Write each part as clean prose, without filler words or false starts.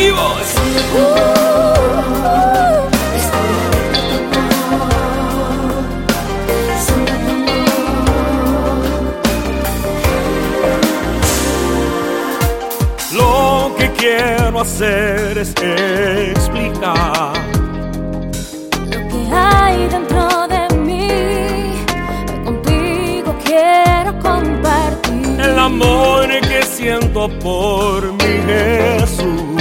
vivos. Lo que quiero hacer es explicar lo que hay dentro de mí. Contigo quiero compartir el amor que siento por mi Jesús.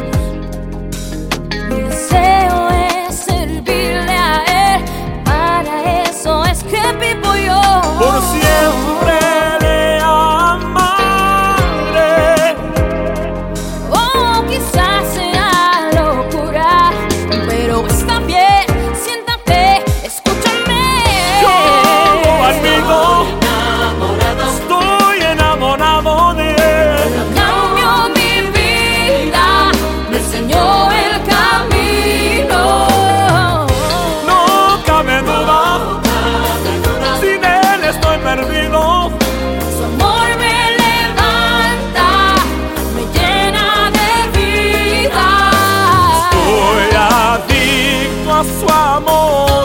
Mi deseo es servirle a Él, para eso es que vivo yo. Por siempre le amaré. Oh, quizás sea locura, pero está bien, siéntate, escúchame. Yo admito, estoy enamorado de Él. Cambió mi vida, me enseñó el camino. No cabe duda, sin Él estoy perdido. Su amor me levanta, me llena de vida. Estoy adicto a su amor.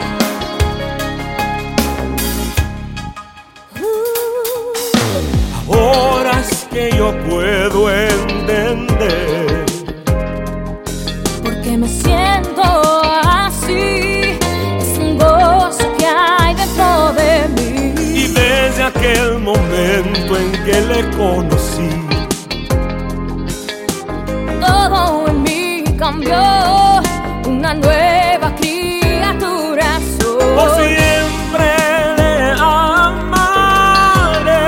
Ahora es que yo puedo entender Porque me siento así, es un gozo que hay dentro de mí. y desde aquel momento en que le conocí, Todo en mí cambió, una nueva criatura por soy. siempre le amaré.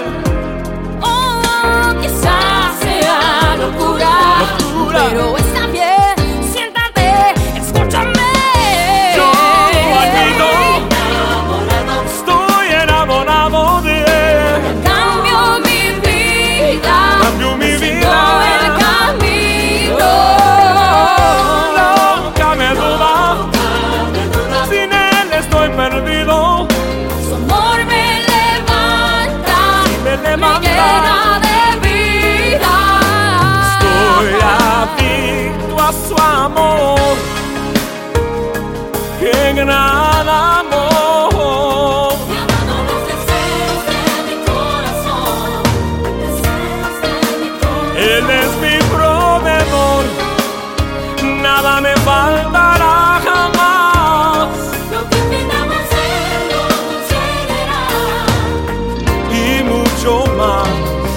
Oh, quizás sea locura, pero está bien, siéntate, escúchame. Yo admito, estoy enamorado de Él. Cambió mi vida, Cambió mi enseñó vida. el camino. No cabe duda, sin Él estoy perdido. Su amor me levanta, Me me levanta. llena de vida. Estoy adicto a su amor. ¡Qué gran amor! Llamando los deseos de mi corazón, deseos de mi corazón. Él es mi proveedor, nada me faltará jamás. Lo que pidamos Él lo concederá. Y mucho más.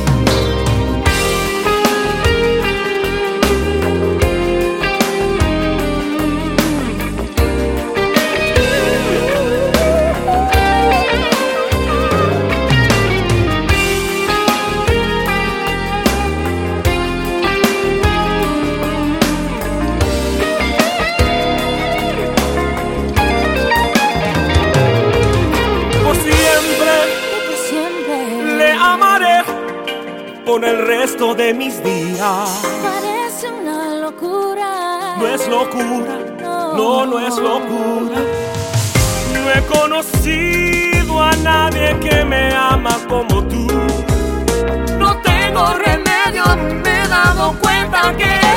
Por siempre Siempre le amaré por el resto de mis días. parece una locura. No es locura, no es locura. No he conocido a nadie que me ama como tú. No tengo remedio, me he dado cuenta que